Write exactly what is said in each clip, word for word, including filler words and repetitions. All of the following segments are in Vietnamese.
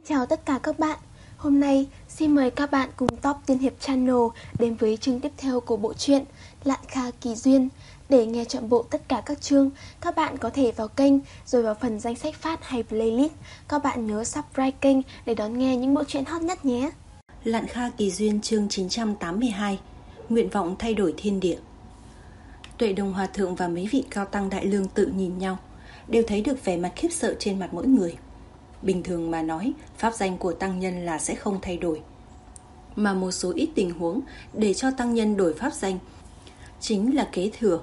Chào tất cả các bạn. Hôm nay xin mời các bạn cùng Top Tiên Hiệp Channel đến với chương tiếp theo của bộ truyện Lạn Kha Kỳ Duyên. Để nghe trọn bộ tất cả các chương, các bạn có thể vào kênh rồi vào phần danh sách phát hay playlist. Các bạn nhớ subscribe kênh để đón nghe những bộ truyện hot nhất nhé. Lạn Kha Kỳ Duyên chương chín trăm tám mươi hai. Nguyện vọng thay đổi thiên địa. Tuệ Đồng Hòa Thượng và mấy vị cao tăng Đại Lương Tự nhìn nhau, đều thấy được vẻ mặt khiếp sợ trên mặt mỗi người. Bình thường mà nói, pháp danh của tăng nhân là sẽ không thay đổi, mà một số ít tình huống để cho tăng nhân đổi pháp danh chính là kế thừa.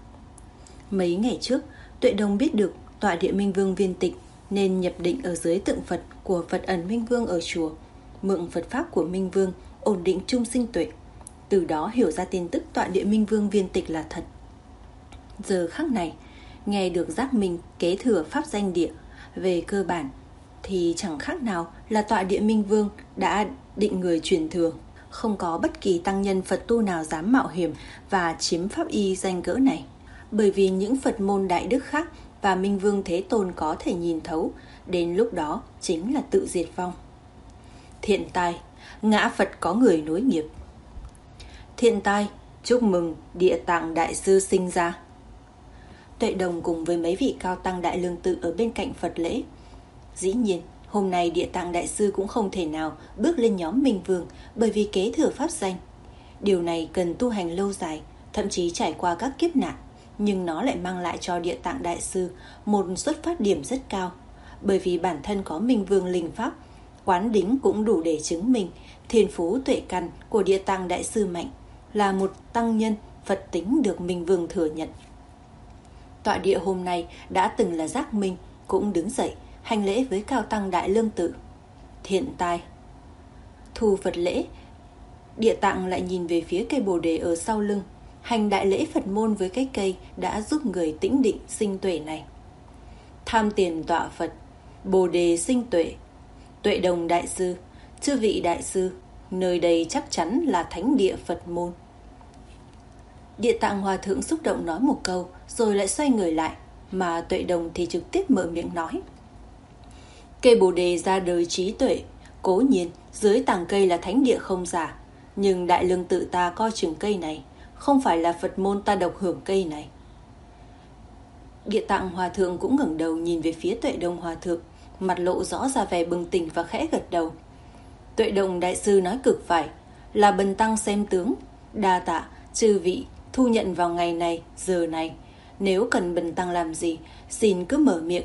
Mấy ngày trước, Tuệ Đồng biết được tọa địa Minh Vương viên tịch nên nhập định ở dưới tượng Phật của Phật ẩn Minh Vương ở chùa, mượn Phật pháp của Minh Vương ổn định trung sinh tuệ. Từ đó hiểu ra tin tức tọa địa Minh Vương viên tịch là thật. Giờ khắc này, nghe được giác minh kế thừa pháp danh địa, về cơ bản thì chẳng khác nào là tọa địa Minh Vương đã định người truyền thừa. Không có bất kỳ tăng nhân Phật tu nào dám mạo hiểm và chiếm pháp y danh cỡ này, bởi vì những Phật môn đại đức khác và Minh Vương Thế Tôn có thể nhìn thấu, đến lúc đó chính là tự diệt vong. Thiện tai, ngã Phật có người nối nghiệp. Thiện tai, chúc mừng Địa Tạng Đại Sư sinh ra. Tuệ Đồng cùng với mấy vị cao tăng Đại Lương Tự ở bên cạnh Phật lễ. Dĩ nhiên, hôm nay Địa Tạng Đại Sư cũng không thể nào bước lên nhóm Minh Vương bởi vì kế thừa pháp danh. Điều này cần tu hành lâu dài, thậm chí trải qua các kiếp nạn, nhưng nó lại mang lại cho Địa Tạng Đại Sư một xuất phát điểm rất cao, bởi vì bản thân có Minh Vương linh pháp, quán đính cũng đủ để chứng minh thiên phú tuệ căn của Địa Tạng Đại Sư mạnh, là một tăng nhân Phật tính được Minh Vương thừa nhận. Tọa địa hôm nay đã từng là giác minh cũng đứng dậy hành lễ với cao tăng Đại Lương Tự. Thiện tai. Thu Phật lễ, Địa Tạng lại nhìn về phía cây bồ đề ở sau lưng, hành đại lễ Phật môn với cái cây đã giúp người tĩnh định sinh tuệ này. Tham tiền tọa Phật, bồ đề sinh tuệ. Tuệ Đồng Đại Sư, chư vị đại sư, nơi đây chắc chắn là thánh địa Phật môn. Địa Tạng Hòa Thượng xúc động nói một câu rồi lại xoay người lại, mà Tuệ Đồng thì trực tiếp mở miệng nói. Cây bồ đề ra đời trí tuệ, cố nhiên dưới tàng cây là thánh địa không giả, nhưng Đại Lương Tự ta coi chừng cây này, không phải là Phật môn ta độc hưởng cây này. Địa Tạng Hòa Thượng cũng ngẩng đầu nhìn về phía Tuệ Đồng Hòa Thượng, mặt lộ rõ ra vẻ bừng tỉnh và khẽ gật đầu. Tuệ Đồng Đại Sư nói cực phải, là bần tăng xem tướng, đa tạ chư vị thu nhận vào ngày này, giờ này. Nếu cần bần tăng làm gì, xin cứ mở miệng.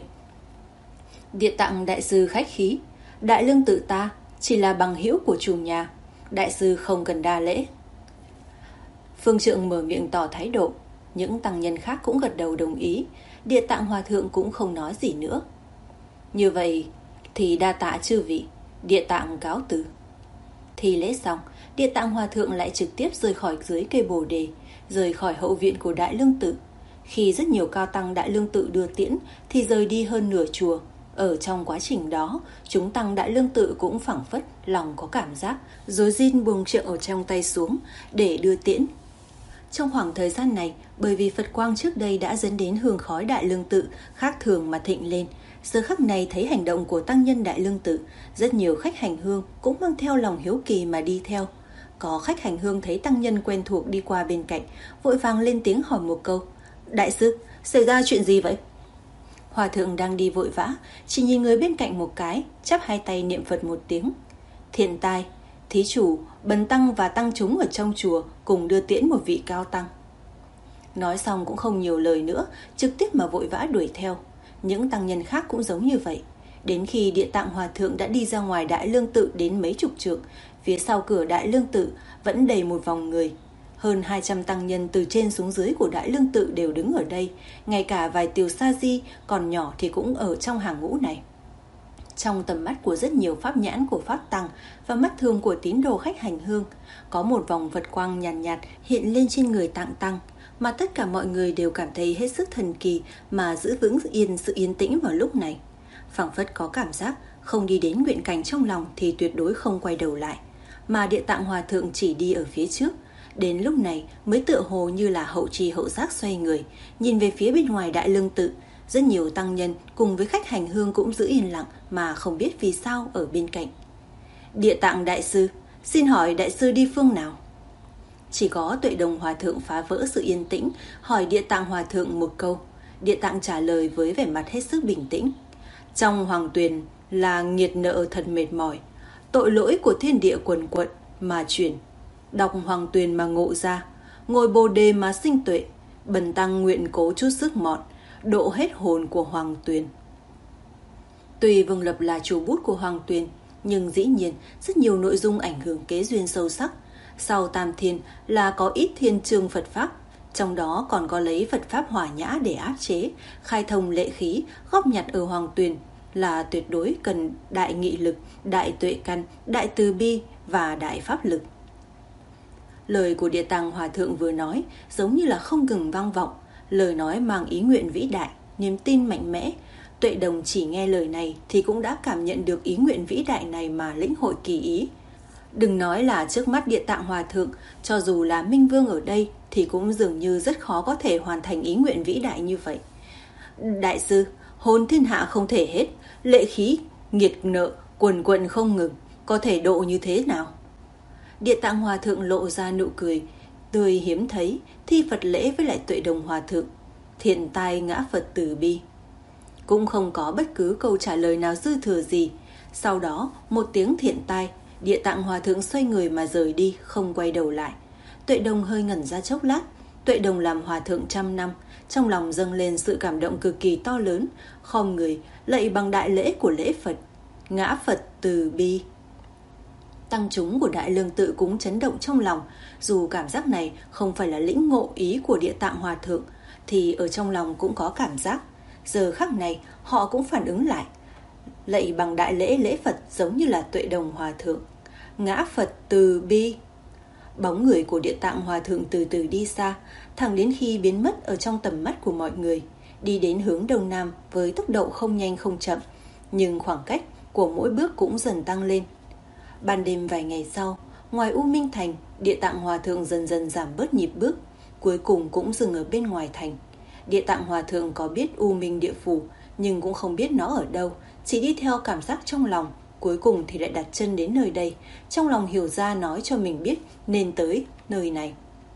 Địa Tạng Đại Sư khách khí, Đại Lương Tự ta chỉ là bằng hữu của chủ nhà, Đại Sư không cần đa lễ. Phương Trượng mở miệng tỏ thái độ, những tăng nhân khác cũng gật đầu đồng ý. Địa Tạng Hòa Thượng cũng không nói gì nữa. Như vậy thì đa tạ chư vị, Địa Tạng cáo từ. Thì lễ xong, Địa Tạng Hòa Thượng lại trực tiếp rời khỏi dưới cây bồ đề, rời khỏi hậu viện của Đại Lương Tự. Khi rất nhiều cao tăng Đại Lương Tự đưa tiễn thì rời đi hơn nửa chùa. Ở trong quá trình đó, chúng tăng Đại Lương Tự cũng phảng phất lòng có cảm giác rối rin buông trượng ở trong tay xuống để đưa tiễn. Trong khoảng thời gian này, bởi vì Phật quang trước đây đã dẫn đến hương khói Đại Lương Tự khác thường mà thịnh lên, giờ khắc này thấy hành động của tăng nhân Đại Lương Tự, rất nhiều khách hành hương cũng mang theo lòng hiếu kỳ mà đi theo. Có khách hành hương thấy tăng nhân quen thuộc đi qua bên cạnh, vội vàng lên tiếng hỏi một câu. Đại sư, xảy ra chuyện gì vậy? Hòa Thượng đang đi vội vã, chỉ nhìn người bên cạnh một cái, chắp hai tay niệm Phật một tiếng. Thiện tai, thí chủ, bần tăng và tăng chúng ở trong chùa cùng đưa tiễn một vị cao tăng. Nói xong cũng không nhiều lời nữa, trực tiếp mà vội vã đuổi theo. Những tăng nhân khác cũng giống như vậy. Đến khi Địa Tạng Hòa Thượng đã đi ra ngoài Đại Lương Tự đến mấy chục trượng, phía sau cửa Đại Lương Tự vẫn đầy một vòng người. Hơn hai trăm tăng nhân từ trên xuống dưới của Đại Lương Tự đều đứng ở đây, ngay cả vài tiều sa di còn nhỏ thì cũng ở trong hàng ngũ này. Trong tầm mắt của rất nhiều pháp nhãn của pháp tăng và mắt thường của tín đồ khách hành hương, có một vòng Phật quang nhàn nhạt, nhạt hiện lên trên người tạng tăng, mà tất cả mọi người đều cảm thấy hết sức thần kỳ mà giữ vững yên sự yên tĩnh vào lúc này. Phảng phất có cảm giác không đi đến nguyện cảnh trong lòng thì tuyệt đối không quay đầu lại, mà Địa Tạng Hòa Thượng chỉ đi ở phía trước. Đến lúc này mới tựa hồ như là hậu trì hậu giác xoay người, nhìn về phía bên ngoài Đại Lương Tự, Rất nhiều tăng nhân cùng với khách hành hương cũng giữ yên lặng mà không biết vì sao ở bên cạnh. Địa Tạng Đại Sư, xin hỏi Đại Sư đi phương nào? Chỉ có Tuệ Đồng Hòa Thượng phá vỡ sự yên tĩnh, hỏi Địa Tạng Hòa Thượng một câu. Địa Tạng trả lời với vẻ mặt hết sức bình tĩnh. Trong hoàng tuyền là nghiệt nợ thật mệt mỏi, tội lỗi của thiên địa quần quận mà chuyển. Đọc hoàng tuyền mà ngộ ra, ngồi bồ đề mà sinh tuệ, bần tăng nguyện cố chút sức mọn, độ hết hồn của hoàng tuyền. Tuy Vương Lập là chủ bút của hoàng tuyền, nhưng dĩ nhiên rất nhiều nội dung ảnh hưởng kế duyên sâu sắc. Sau Tam Thiên là có ít thiên chương Phật Pháp, trong đó còn có lấy Phật Pháp hỏa nhã để áp chế, khai thông lệ khí, góp nhặt ở hoàng tuyền là tuyệt đối cần đại nghị lực, đại tuệ căn, đại từ bi và đại pháp lực. Lời của Địa Tạng Hòa Thượng vừa nói giống như là không ngừng vang vọng, lời nói mang ý nguyện vĩ đại, niềm tin mạnh mẽ. Tuệ Đồng chỉ nghe lời này thì cũng đã cảm nhận được ý nguyện vĩ đại này mà lĩnh hội kỳ ý. Đừng nói là trước mắt Địa Tạng Hòa Thượng, cho dù là Minh Vương ở đây thì cũng dường như rất khó có thể hoàn thành ý nguyện vĩ đại như vậy. Đại sư, hồn thiên hạ không thể hết, lệ khí, nghiệt nợ, quần quận không ngừng, có thể độ như thế nào? Địa Tạng Hòa Thượng lộ ra nụ cười tươi hiếm thấy, thi Phật lễ với lại Tuệ Đồng Hòa Thượng. Thiện tai ngã Phật từ bi. Cũng không có bất cứ câu trả lời nào dư thừa gì. Sau đó một tiếng thiện tai, Địa Tạng Hòa Thượng xoay người mà rời đi, không quay đầu lại. Tuệ Đồng hơi ngẩn ra chốc lát. Tuệ Đồng làm hòa thượng trăm năm, trong lòng dâng lên sự cảm động cực kỳ to lớn, khom người lạy bằng đại lễ của lễ Phật. Ngã Phật từ bi. Tăng chúng của Đại Lương Tự cũng chấn động trong lòng. Dù cảm giác này không phải là lĩnh ngộ ý của Địa Tạng Hòa Thượng, thì ở trong lòng cũng có cảm giác. Giờ khắc này họ cũng phản ứng lại, lạy bằng đại lễ lễ Phật giống như là Tuệ Đồng Hòa Thượng. Ngã Phật từ bi. Bóng người của Địa Tạng Hòa Thượng từ từ đi xa, thẳng đến khi biến mất ở trong tầm mắt của mọi người, đi đến hướng đông nam với tốc độ không nhanh không chậm, nhưng khoảng cách của mỗi bước cũng dần tăng lên. Ban đêm vài ngày sau, ngoài U Minh Thành, Địa Tạng Hòa Thượng dần dần giảm bớt nhịp bước, cuối cùng cũng dừng ở bên ngoài thành. Địa Tạng Hòa Thượng có biết U Minh Địa Phủ, nhưng cũng không biết nó ở đâu, chỉ đi theo cảm giác trong lòng. Cuối cùng thì lại đặt chân đến nơi đây, trong lòng hiểu ra nói cho mình biết nên tới nơi này.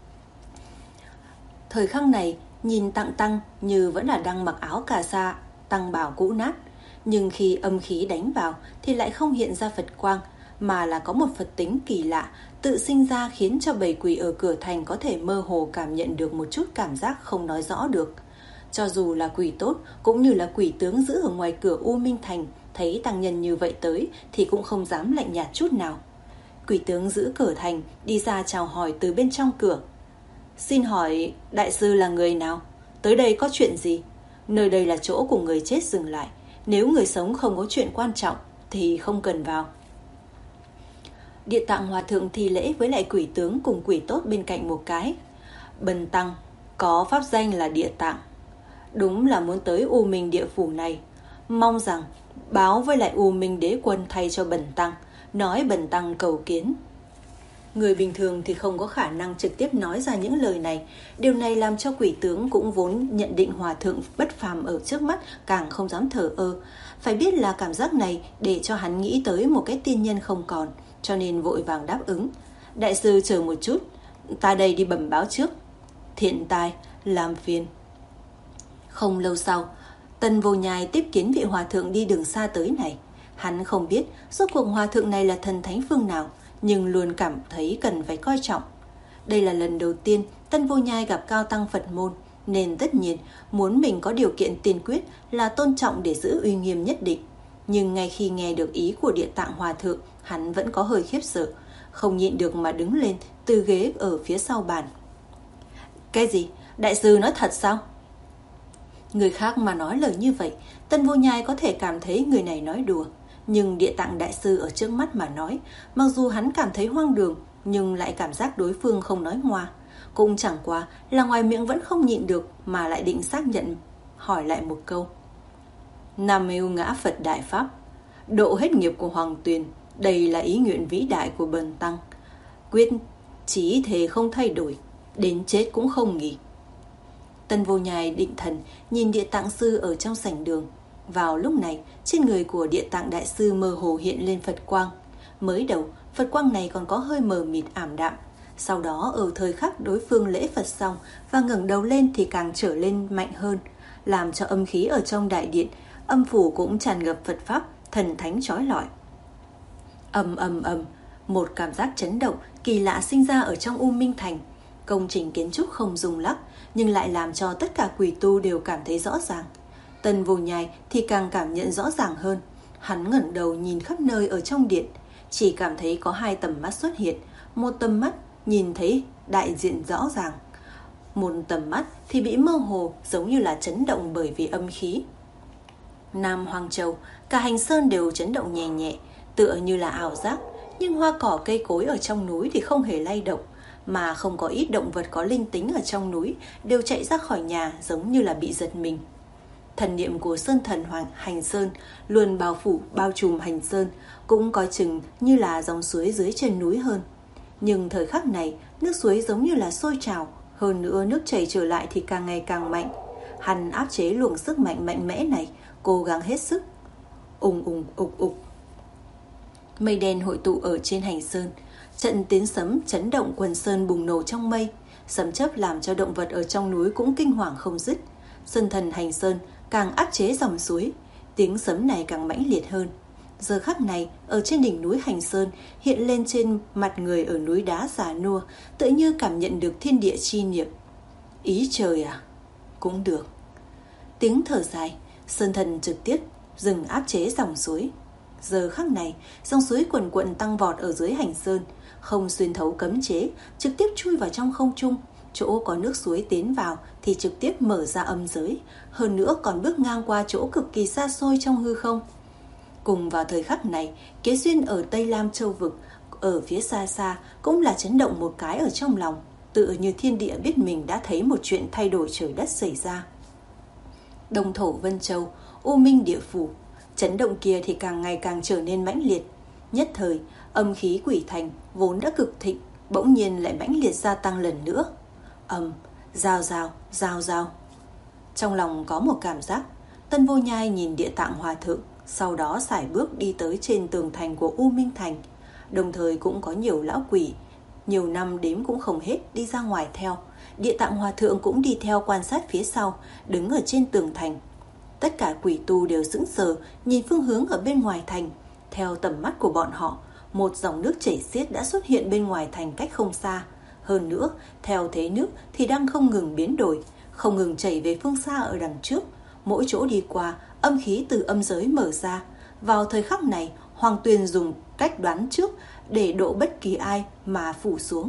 Thời khắc này, nhìn Tạng Tăng như vẫn là đang mặc áo cà sa, tăng bào cũ nát, nhưng khi âm khí đánh vào thì lại không hiện ra Phật quang, mà là có một Phật tính kỳ lạ tự sinh ra, khiến cho bầy quỷ ở cửa thành có thể mơ hồ cảm nhận được một chút cảm giác không nói rõ được. Cho dù là quỷ tốt cũng như là quỷ tướng giữ ở ngoài cửa U Minh Thành, thấy tăng nhân như vậy tới thì cũng không dám lạnh nhạt chút nào. Quỷ tướng giữ cửa thành đi ra chào hỏi từ bên trong cửa. Xin hỏi đại sư là người nào? Tới đây có chuyện gì? Nơi đây là chỗ của người chết dừng lại, nếu người sống không có chuyện quan trọng thì không cần vào. Địa Tạng Hòa Thượng thi lễ với lại quỷ tướng cùng quỷ tốt bên cạnh một cái. Bần tăng có pháp danh là Địa Tạng, đúng là muốn tới U Minh Địa Phủ này, mong rằng báo với lại U Minh Đế Quân thay cho bần tăng, nói bần tăng cầu kiến. Người bình thường thì không có khả năng trực tiếp nói ra những lời này. Điều này làm cho quỷ tướng cũng vốn nhận định hòa thượng bất phàm ở trước mắt càng không dám thờ ơ. Phải biết là cảm giác này để cho hắn nghĩ tới một cái tiên nhân không còn, cho nên vội vàng đáp ứng. Đại sư chờ một chút, ta đây đi bẩm báo trước. Thiện tai, làm phiền. Không lâu sau, Tân Vô Nhai tiếp kiến vị hòa thượng đi đường xa tới này. Hắn không biết rốt cuộc hòa thượng này là thần thánh phương nào, nhưng luôn cảm thấy cần phải coi trọng. Đây là lần đầu tiên Tân Vô Nhai gặp cao tăng Phật môn, nên tất nhiên muốn mình có điều kiện tiên quyết là tôn trọng để giữ uy nghiêm nhất định. Nhưng ngay khi nghe được ý của Địa Tạng Hòa Thượng, hắn vẫn có hơi khiếp sợ, không nhịn được mà đứng lên từ ghế ở phía sau bàn. Cái gì? Đại sư nói thật sao? Người khác mà nói lời như vậy, Tân Vô Nhai có thể cảm thấy người này nói đùa. Nhưng Địa Tạng Đại Sư ở trước mắt mà nói, mặc dù hắn cảm thấy hoang đường, nhưng lại cảm giác đối phương không nói ngoa. Cũng chẳng qua là ngoài miệng vẫn không nhịn được mà lại định xác nhận, hỏi lại một câu. Nam mưu ngã Phật Đại Pháp, độ hết nghiệp của Hoàng Tuyền, đây là ý nguyện vĩ đại của bần tăng. Quyết chí thề không thay đổi, đến chết cũng không nghỉ. Tân Vô Nhai định thần nhìn Địa Tạng Sư ở trong sảnh đường. Vào lúc này, trên người của Địa Tạng Đại Sư mơ hồ hiện lên Phật quang. Mới đầu, Phật quang này còn có hơi mờ mịt ảm đạm. Sau đó ở thời khắc đối phương lễ Phật xong và ngẩng đầu lên thì càng trở lên mạnh hơn, làm cho âm khí ở trong đại điện, âm phủ cũng tràn ngập Phật pháp, thần thánh chói lọi. Ầm ầm ầm, một cảm giác chấn động kỳ lạ sinh ra ở trong U Minh Thành. Công trình kiến trúc không rung lắc, nhưng lại làm cho tất cả quỷ tu đều cảm thấy rõ ràng. Tân Vô Nhai thì càng cảm nhận rõ ràng hơn. Hắn ngẩng đầu nhìn khắp nơi ở trong điện, chỉ cảm thấy có hai tầm mắt xuất hiện. Một tầm mắt nhìn thấy đại diện rõ ràng, một tầm mắt thì bị mơ hồ, giống như là chấn động bởi vì âm khí. Nam Hoang Châu, cả hành sơn đều chấn động nhẹ nhẹ, tựa như là ảo giác. Nhưng hoa cỏ cây cối ở trong núi thì không hề lay động, mà không có ít động vật có linh tính ở trong núi đều chạy ra khỏi nhà giống như là bị giật mình. Thần niệm của Sơn Thần Hoàng Hành Sơn luôn bao phủ bao trùm Hành Sơn, cũng coi chừng như là dòng suối dưới chân núi hơn. Nhưng thời khắc này, nước suối giống như là sôi trào, hơn nữa nước chảy trở lại thì càng ngày càng mạnh. Hắn áp chế luồng sức mạnh mạnh mẽ này, cố gắng hết sức. Ùng ùng ục ục. Mây đen hội tụ ở trên Hành Sơn, trận tiếng sấm chấn động quần sơn bùng nổ trong mây, sấm chớp làm cho động vật ở trong núi cũng kinh hoàng không dứt. Sơn Thần Hành Sơn càng áp chế dòng suối, tiếng sấm này càng mãnh liệt hơn. Giờ khắc này, ở trên đỉnh núi Hành Sơn hiện lên trên mặt người ở núi đá già nua, tự như cảm nhận được thiên địa chi niệm. Ý trời à? Cũng được. Tiếng thở dài, Sơn Thần trực tiếp dừng áp chế dòng suối. Giờ khắc này, dòng suối quần quận tăng vọt ở dưới Hành Sơn, không xuyên thấu cấm chế, trực tiếp chui vào trong không trung. Chỗ có nước suối tiến vào thì trực tiếp mở ra âm giới, hơn nữa còn bước ngang qua chỗ cực kỳ xa xôi trong hư không. Cùng vào thời khắc này, Kế Duyên ở Tây Lam Châu Vực, ở phía xa xa cũng là chấn động một cái ở trong lòng, tựa như thiên địa biết mình đã thấy một chuyện thay đổi trời đất xảy ra. Đông Thổ Vân Châu, U Minh Địa Phủ, chấn động kia thì càng ngày càng trở nên mãnh liệt. Nhất thời, âm khí Quỷ Thành vốn đã cực thịnh, bỗng nhiên lại mãnh liệt gia tăng lần nữa. Ầm, rào rào, rào rào. Trong lòng có một cảm giác, Tân Vô Nhai nhìn Địa Tạng Hòa Thượng, sau đó sải bước đi tới trên tường thành của U Minh Thành. Đồng thời cũng có nhiều lão quỷ, nhiều năm đếm cũng không hết, đi ra ngoài theo. Địa Tạng Hòa Thượng cũng đi theo quan sát phía sau, đứng ở trên tường thành. Tất cả quỷ tu đều sững sờ nhìn phương hướng ở bên ngoài thành. Theo tầm mắt của bọn họ, một dòng nước chảy xiết đã xuất hiện bên ngoài thành cách không xa. Hơn nữa, theo thế nước thì đang không ngừng biến đổi, không ngừng chảy về phương xa ở đằng trước. Mỗi chỗ đi qua, âm khí từ âm giới mở ra. Vào thời khắc này, Hoàng Tuyền dùng cách đoán trước để độ bất kỳ ai mà phủ xuống.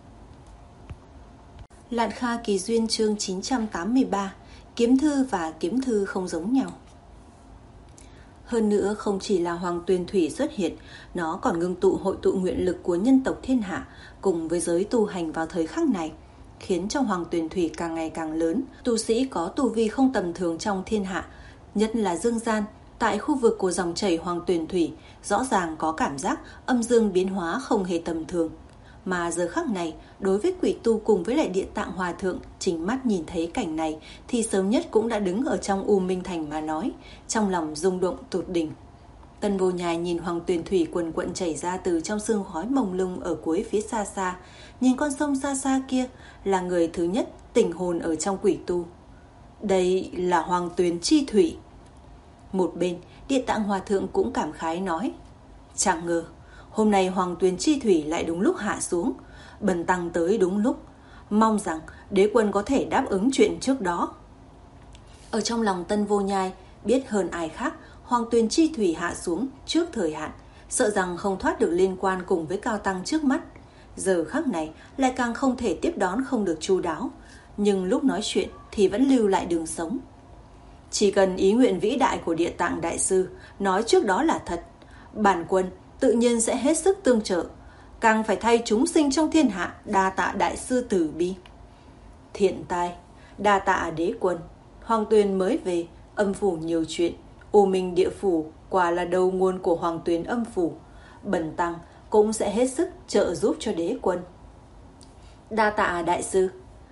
Lạn Kha Kỳ Duyên chương chín trăm tám mươi ba. Kiếm thư và kiếm thư không giống nhau. Hơn nữa, không chỉ là Hoàng Tuyền Thủy xuất hiện, nó còn ngưng tụ hội tụ nguyện lực của nhân tộc thiên hạ cùng với giới tu hành vào thời khắc này, khiến cho Hoàng Tuyền Thủy càng ngày càng lớn. Tu sĩ có tu vi không tầm thường trong thiên hạ, nhất là dương gian, tại khu vực của dòng chảy Hoàng Tuyền Thủy, rõ ràng có cảm giác âm dương biến hóa không hề tầm thường. Mà giờ khắc này, đối với quỷ tu cùng với lại Địa Tạng Hòa Thượng, chính mắt nhìn thấy cảnh này thì sớm nhất cũng đã đứng ở trong U Minh Thành mà nói, trong lòng rung động tột đỉnh. Tân Vô Nhai nhìn Hoàng Tuyền Thủy quần quận chảy ra từ trong sương khói mông lung ở cuối phía xa xa, nhìn con sông xa xa kia, là người thứ nhất tỉnh hồn ở trong quỷ tu. Đây là Hoàng Tuyền Chi Thủy. Một bên, Địa Tạng Hòa Thượng cũng cảm khái nói, chẳng ngờ hôm nay Hoàng Tuyền Chi Thủy lại đúng lúc hạ xuống, bần tăng tới đúng lúc, mong rằng đế quân có thể đáp ứng chuyện trước đó. Ở trong lòng Tân Vô Nhai biết hơn ai khác, Hoàng Tuyền Chi Thủy hạ xuống trước thời hạn, sợ rằng không thoát được liên quan cùng với cao tăng trước mắt. Giờ khắc này lại càng không thể tiếp đón không được chu đáo, nhưng lúc nói chuyện thì vẫn lưu lại đường sống. Chỉ cần ý nguyện vĩ đại của Địa Tạng Đại Sư nói trước đó là thật, bản quân tự nhiên sẽ hết sức tương trợ, càng phải thay chúng sinh trong thiên hạ đa tạ Đại Sư từ bi. Thiện tai, đa tạ đế quân. Hoàng Tuyền mới về, âm phủ nhiều chuyện, U Minh Địa Phủ quả là đầu nguồn của Hoàng Tuyền âm phủ, bần tăng cũng sẽ hết sức trợ giúp cho đế quân. Đa tạ Đại Sư.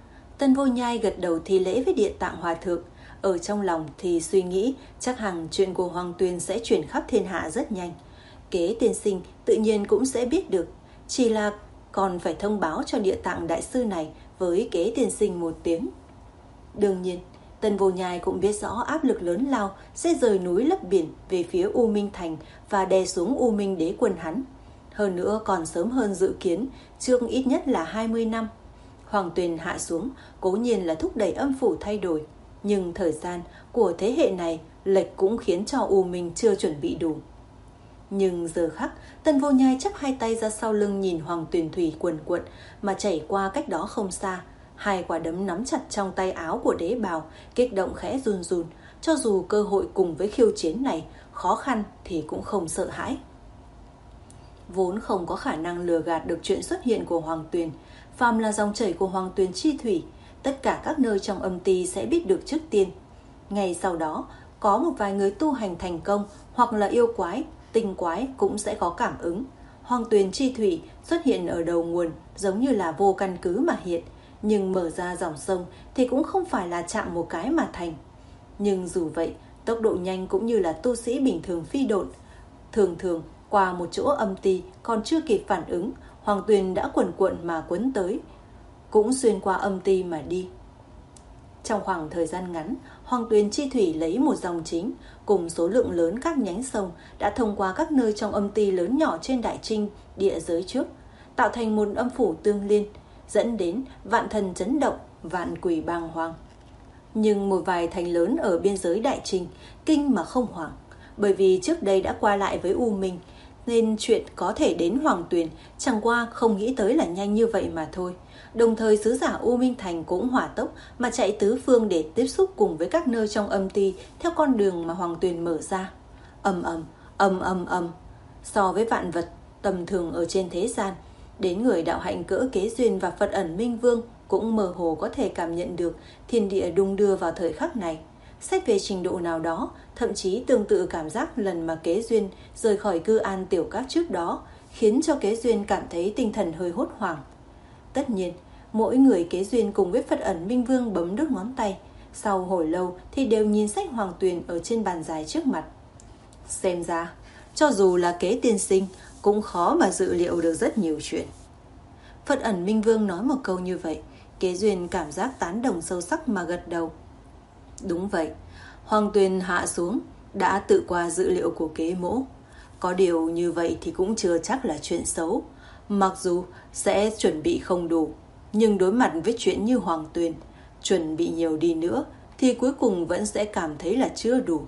Tân Vô Nhai gật đầu thi lễ với Địa Tạng Hòa Thượng. Ở trong lòng thì suy nghĩ chắc hẳn chuyện của Hoàng Tuyền sẽ truyền khắp thiên hạ rất nhanh. Kế tiên sinh tự nhiên cũng sẽ biết được, chỉ là còn phải thông báo cho Địa Tạng Đại Sư này với Kế tiên sinh một tiếng. Đương nhiên, Tân Vô Nhai cũng biết rõ áp lực lớn lao sẽ rời núi lấp biển về phía U Minh Thành và đè xuống U Minh Đế quân hắn. Hơn nữa còn sớm hơn dự kiến, trước ít nhất là hai mươi năm. Hoàng Tuyền hạ xuống cố nhiên là thúc đẩy âm phủ thay đổi, nhưng thời gian của thế hệ này lệch cũng khiến cho U Minh chưa chuẩn bị đủ. Nhưng giờ khắc, Tân Vô Nhai chắp hai tay ra sau lưng nhìn Hoàng Tuyền thủy quần quận mà chảy qua cách đó không xa. Hai quả đấm nắm chặt trong tay áo của đế bào, kích động khẽ run run. Cho dù cơ hội cùng với khiêu chiến này khó khăn thì cũng không sợ hãi. Vốn không có khả năng lừa gạt được chuyện xuất hiện của Hoàng Tuyền. Phàm là dòng chảy của Hoàng Tuyền chi thủy, tất cả các nơi trong âm ty sẽ biết được trước tiên. Ngày sau đó, có một vài người tu hành thành công hoặc là yêu quái, tinh quái cũng sẽ có cảm ứng. Hoàng Tuyền chi thủy xuất hiện ở đầu nguồn giống như là vô căn cứ mà hiện, nhưng mở ra dòng sông thì cũng không phải là chạm một cái mà thành. Nhưng dù vậy, tốc độ nhanh cũng như là tu sĩ bình thường phi độn. Thường thường, qua một chỗ âm ty còn chưa kịp phản ứng, Hoàng Tuyền đã quần quận mà quấn tới, cũng xuyên qua âm ty mà đi. Trong khoảng thời gian ngắn, Hoàng Tuyền chi thủy lấy một dòng chính cùng số lượng lớn các nhánh sông đã thông qua các nơi trong âm ty lớn nhỏ trên đại trinh địa giới trước, tạo thành một âm phủ tương liên, dẫn đến vạn thần chấn động, vạn quỷ bàng hoàng. Nhưng một vài thành lớn ở biên giới đại trinh kinh mà không hoảng, bởi vì trước đây đã qua lại với U Minh, nên chuyện có thể đến Hoàng Tuyền chẳng qua không nghĩ tới là nhanh như vậy mà thôi. Đồng thời sứ giả U Minh Thành cũng hỏa tốc mà chạy tứ phương để tiếp xúc cùng với các nơi trong âm ty theo con đường mà Hoàng Tuyền mở ra. Ầm ầm, ầm ầm ầm. So với vạn vật tầm thường ở trên thế gian, đến người đạo hạnh cỡ Kế Duyên và Phật Ẩn Minh Vương cũng mơ hồ có thể cảm nhận được thiên địa đung đưa vào thời khắc này. Xét về trình độ nào đó, thậm chí tương tự cảm giác lần mà Kế Duyên rời khỏi cư an tiểu các trước đó, khiến cho Kế Duyên cảm thấy tinh thần hơi hốt hoảng. Tất nhiên, mỗi người Kế Duyên cùng với Phật Ẩn Minh Vương bấm đốt ngón tay, sau hồi lâu thì đều nhìn sách Hoàng Tuyền ở trên bàn dài trước mặt. Xem ra, cho dù là Kế tiên sinh cũng khó mà dự liệu được rất nhiều chuyện. Phật Ẩn Minh Vương nói một câu như vậy, Kế Duyên cảm giác tán đồng sâu sắc mà gật đầu. Đúng vậy, Hoàng Tuyền hạ xuống đã tự qua dự liệu của Kế mỗ. Có điều như vậy thì cũng chưa chắc là chuyện xấu. Mặc dù sẽ chuẩn bị không đủ, nhưng đối mặt với chuyện như Hoàng Tuyền, chuẩn bị nhiều đi nữa thì cuối cùng vẫn sẽ cảm thấy là chưa đủ.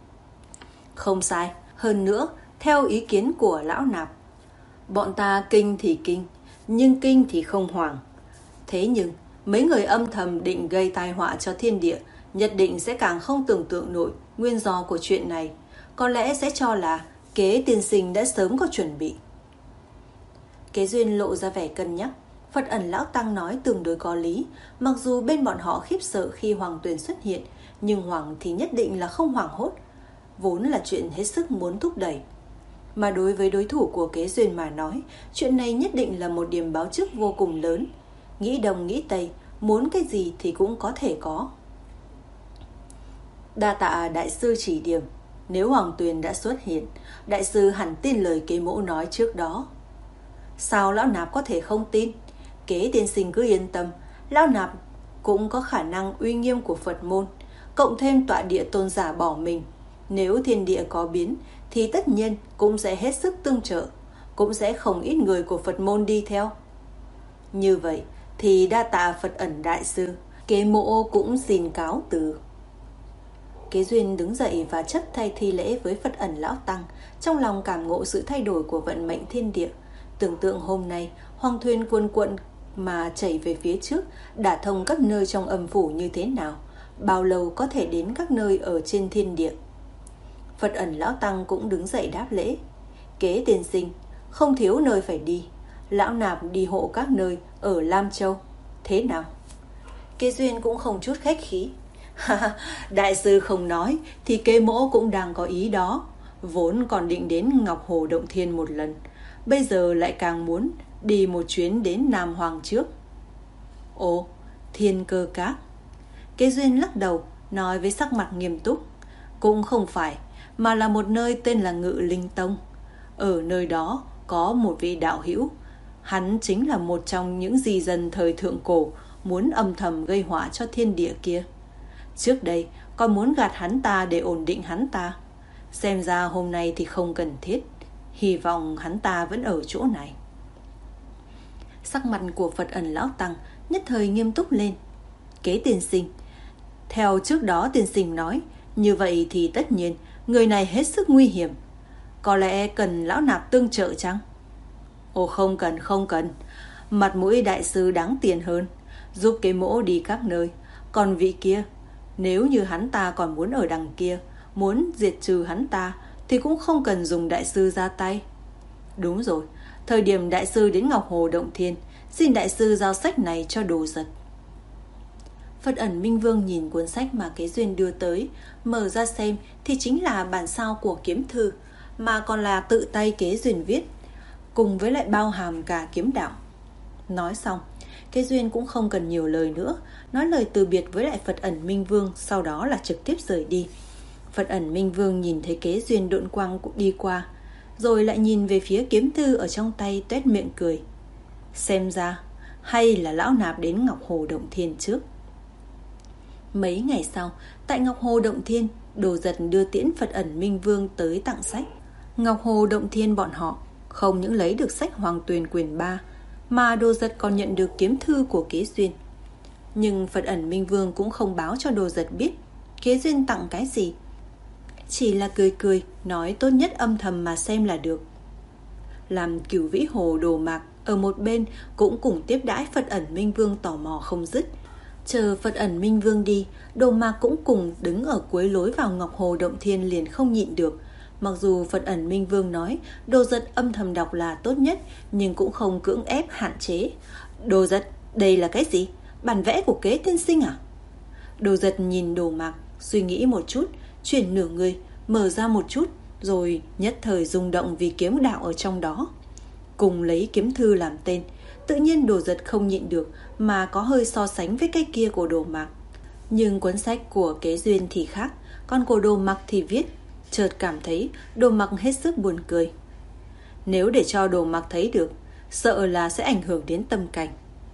Không sai, hơn nữa, theo ý kiến của Lão Nạp, bọn ta kinh thì kinh, nhưng kinh thì không hoảng. Thế nhưng, mấy người âm thầm định gây tai họa cho thiên địa nhất định sẽ càng không tưởng tượng nổi nguyên do của chuyện này. Có lẽ sẽ cho là Kế tiên sinh đã sớm có chuẩn bị. Kế Duyên lộ ra vẻ cân nhắc. Phật Ẩn Lão Tăng nói tương đối có lý. Mặc dù bên bọn họ khiếp sợ khi Hoàng Tuyền xuất hiện, nhưng Hoàng thì nhất định là không hoảng hốt, vốn là chuyện hết sức muốn thúc đẩy. Mà đối với đối thủ của Kế Duyên mà nói, chuyện này nhất định là một điểm báo trước vô cùng lớn. Nghĩ đông nghĩ tây, muốn cái gì thì cũng có thể có. Đa tạ đại sư chỉ điểm. Nếu Hoàng Tuyền đã xuất hiện, đại sư hẳn tin lời Kế mỗ nói trước đó. Sao Lão Nạp có thể không tin? Kế tiên sinh cứ yên tâm, Lão Nạp cũng có khả năng uy nghiêm của Phật môn, cộng thêm tọa địa tôn giả bỏ mình. Nếu thiên địa có biến thì tất nhiên cũng sẽ hết sức tương trợ, cũng sẽ không ít người của Phật môn đi theo. Như vậy thì đa tạ Phật Ẩn đại sư, Kế mỗ cũng xin cáo từ. Kế Duyên đứng dậy và chấp tay thi lễ với Phật Ẩn Lão Tăng, trong lòng cảm ngộ sự thay đổi của vận mệnh thiên địa. Tưởng tượng hôm nay Hoàng Thuyền cuồn cuộn mà chảy về phía trước, đả thông các nơi trong âm phủ như thế nào, bao lâu có thể đến các nơi ở trên thiên địa. Phật Ẩn Lão Tăng cũng đứng dậy đáp lễ. Kế tiên sinh, không thiếu nơi phải đi. Lão Nạp đi hộ các nơi ở Lam Châu. Thế nào? Kế Duyên cũng không chút khách khí. Đại sư không nói thì Kế mỗ cũng đang có ý đó. Vốn còn định đến Ngọc Hồ Động Thiên một lần, bây giờ lại càng muốn đi một chuyến đến Nam Hoàng trước. Ồ, Thiên Cơ Các. Kế Duyên lắc đầu, nói với sắc mặt nghiêm túc. Cũng không phải, mà là một nơi tên là Ngự Linh Tông. Ở nơi đó có một vị đạo hữu, hắn chính là một trong những di dân thời thượng cổ muốn âm thầm gây họa cho thiên địa kia. Trước đây còn muốn gạt hắn ta để ổn định hắn ta, xem ra hôm nay thì không cần thiết. Hy vọng hắn ta vẫn ở chỗ này. Sắc mặt của Phật Ẩn Lão Tăng nhất thời nghiêm túc lên. Kế tiên sinh, theo trước đó tiên sinh nói, như vậy thì tất nhiên người này hết sức nguy hiểm. Có lẽ cần lão nạp tương trợ chăng? Ồ không cần, không cần. Mặt mũi đại sư đáng tiền hơn, giúp cái mỗ đi các nơi. Còn vị kia, nếu như hắn ta còn muốn ở đằng kia, muốn diệt trừ hắn ta, thì cũng không cần dùng đại sư ra tay. Đúng rồi, thời điểm đại sư đến Ngọc Hồ Động Thiên, xin đại sư giao sách này cho Đồ Giật. Phật Ẩn Minh Vương nhìn cuốn sách mà Kế Duyên đưa tới, mở ra xem thì chính là bản sao của kiếm thư, mà còn là tự tay Kế Duyên viết, cùng với lại bao hàm cả kiếm đạo. Nói xong, Kế Duyên cũng không cần nhiều lời nữa, nói lời từ biệt với lại Phật Ẩn Minh Vương, sau đó là trực tiếp rời đi. Phật Ẩn Minh Vương nhìn thấy Kế Duyên độn quang cũng đi qua, rồi lại nhìn về phía kiếm thư ở trong tay, tuét miệng cười. Xem ra hay là lão nạp đến Ngọc Hồ Động Thiên trước. Mấy ngày sau, tại Ngọc Hồ Động Thiên, Đồ Giật đưa tiễn Phật Ẩn Minh Vương tới tặng sách. Ngọc Hồ Động Thiên bọn họ không những lấy được sách Hoàng Tuyền Quyền ba, mà Đồ Giật còn nhận được kiếm thư của Kế Duyên. Nhưng Phật Ẩn Minh Vương cũng không báo cho Đồ Giật biết Kế Duyên tặng cái gì, chỉ là cười cười nói tốt nhất âm thầm mà xem là được. Làm Cửu Vĩ Hồ Đồ Mạc ở một bên cũng cùng tiếp đãi Phật Ẩn Minh Vương tò mò không dứt. Chờ Phật Ẩn Minh Vương đi, Đồ Mạc cũng cùng đứng ở cuối lối vào Ngọc Hồ Động Thiên, liền không nhịn được. Mặc dù Phật Ẩn Minh Vương nói Đồ Giật âm thầm đọc là tốt nhất, nhưng cũng không cưỡng ép hạn chế. Đồ Giật, đây là cái gì? Bản vẽ của Kế tiên sinh à? Đồ Giật nhìn Đồ Mạc, suy nghĩ một chút, chuyển nửa người, mở ra một chút, rồi nhất thời rung động vì kiếm đạo ở trong đó. Cùng lấy kiếm thư làm tên, tự nhiên Đồ Giật không nhịn được mà có hơi so sánh với cái kia của Đồ Mạc. Nhưng cuốn sách của Kế Duyên thì khác, còn của Đồ Mạc thì viết, chợt cảm thấy Đồ Mạc hết sức buồn cười. Nếu để cho Đồ Mạc thấy được, sợ là sẽ ảnh hưởng đến tâm cảnh.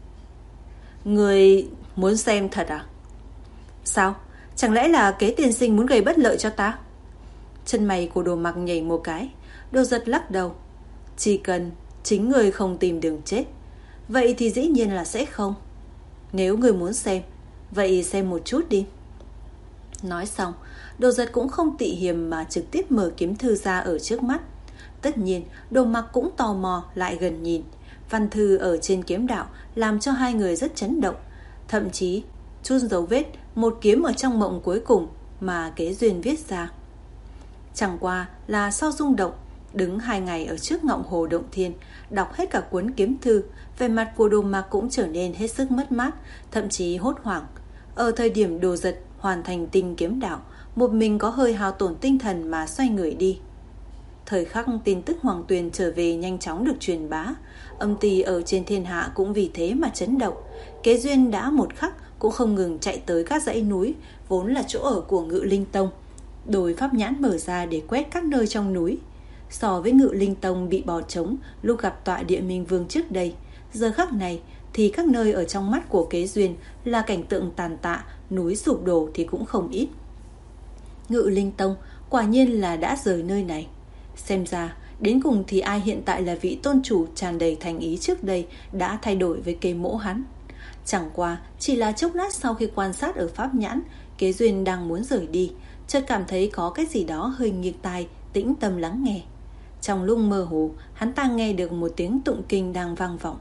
Người muốn xem thật à? Sao? Chẳng lẽ là Kế tiên sinh muốn gây bất lợi cho ta? Chân mày của Đồ Mạc nhảy một cái. Đồ Giật lắc đầu. Chỉ cần chính người không tìm đường chết, vậy thì dĩ nhiên là sẽ không. Nếu người muốn xem, vậy xem một chút đi. Nói xong, Đồ Giật cũng không tị hiềm mà trực tiếp mở kiếm thư ra ở trước mắt. Tất nhiên, Đồ Mạc cũng tò mò lại gần nhìn. Văn thư ở trên kiếm đạo làm cho hai người rất chấn động. Thậm chí chút dấu vết một kiếm ở trong mộng cuối cùng mà Kế Duyên viết ra. Chẳng qua là sau rung động, đứng hai ngày ở trước Ngọc Hồ Động Thiên, đọc hết cả cuốn kiếm thư, vẻ mặt của Đồ Mạc cũng trở nên hết sức mất mát, thậm chí hốt hoảng. Ở thời điểm Đồ Giật hoàn thành tinh kiếm đạo, một mình có hơi hao tổn tinh thần mà xoay người đi. Thời khắc tin tức Hoàng Tuyền trở về nhanh chóng được truyền bá, âm ty ở trên thiên hạ cũng vì thế mà chấn động. Kế Duyên đã một khắc cũng không ngừng chạy tới các dãy núi vốn là chỗ ở của Ngự Linh Tông, đôi pháp nhãn mở ra để quét các nơi trong núi. So với Ngự Linh Tông bị bỏ trống lúc gặp tọa địa Minh Vương trước đây, giờ khắc này thì các nơi ở trong mắt của Kế Duyên là cảnh tượng tàn tạ, núi sụp đổ thì cũng không ít. Ngự Linh Tông quả nhiên là đã rời nơi này. Xem ra đến cùng thì ai hiện tại là vị tôn chủ tràn đầy thành ý trước đây đã thay đổi với cây mỗ hắn. Chẳng qua chỉ là chốc lát sau khi quan sát ở pháp nhãn, Kế Duyên đang muốn rời đi, chợt cảm thấy có cái gì đó hơi nghiêng tai, tĩnh tâm lắng nghe. Trong lúc mơ hồ, hắn ta nghe được một tiếng tụng kinh đang vang vọng.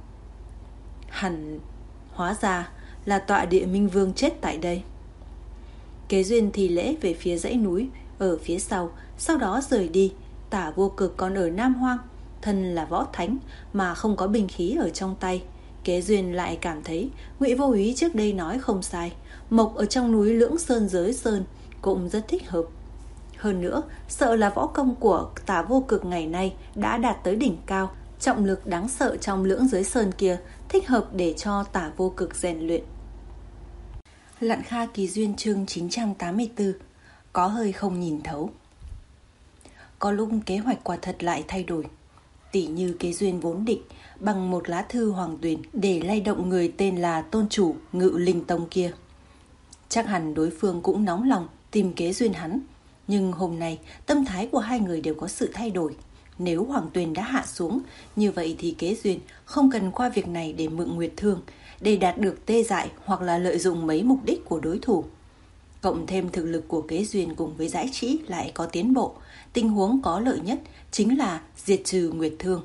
Hẳn hóa ra là tọa địa Minh Vương chết tại đây. Kế Duyên thì lễ về phía dãy núi ở phía sau, sau đó rời đi. Tả Vô Cực còn ở Nam Hoang, thân là võ thánh mà không có binh khí ở trong tay. Kế Duyên lại cảm thấy Ngụy Vô Úy trước đây nói không sai, mộc ở trong núi Lưỡng Sơn Giới Sơn cũng rất thích hợp. Hơn nữa, sợ là võ công của Tả Vô Cực ngày nay đã đạt tới đỉnh cao, trọng lực đáng sợ trong Lưỡng Giới Sơn kia thích hợp để cho Tả Vô Cực rèn luyện. Lặn Kha Kỳ Duyên chương chín trăm tám mươi tư. Có hơi không nhìn thấu. Có lúc kế hoạch quả thật lại thay đổi. Tỉ như Kế Duyên vốn định bằng một lá thư hoàng tuyển để lay động người tên là tôn chủ Ngự Linh Tông kia. Chắc hẳn đối phương cũng nóng lòng tìm Kế Duyên hắn. Nhưng hôm nay tâm thái của hai người đều có sự thay đổi. Nếu hoàng tuyển đã hạ xuống, như vậy thì Kế Duyên không cần qua việc này để mượn Nguyệt Thương, để đạt được tê dại hoặc là lợi dụng mấy mục đích của đối thủ. Cộng thêm thực lực của Kế Duyên cùng với Giải Trĩ lại có tiến bộ, tình huống có lợi nhất chính là diệt trừ Nguyệt Thương.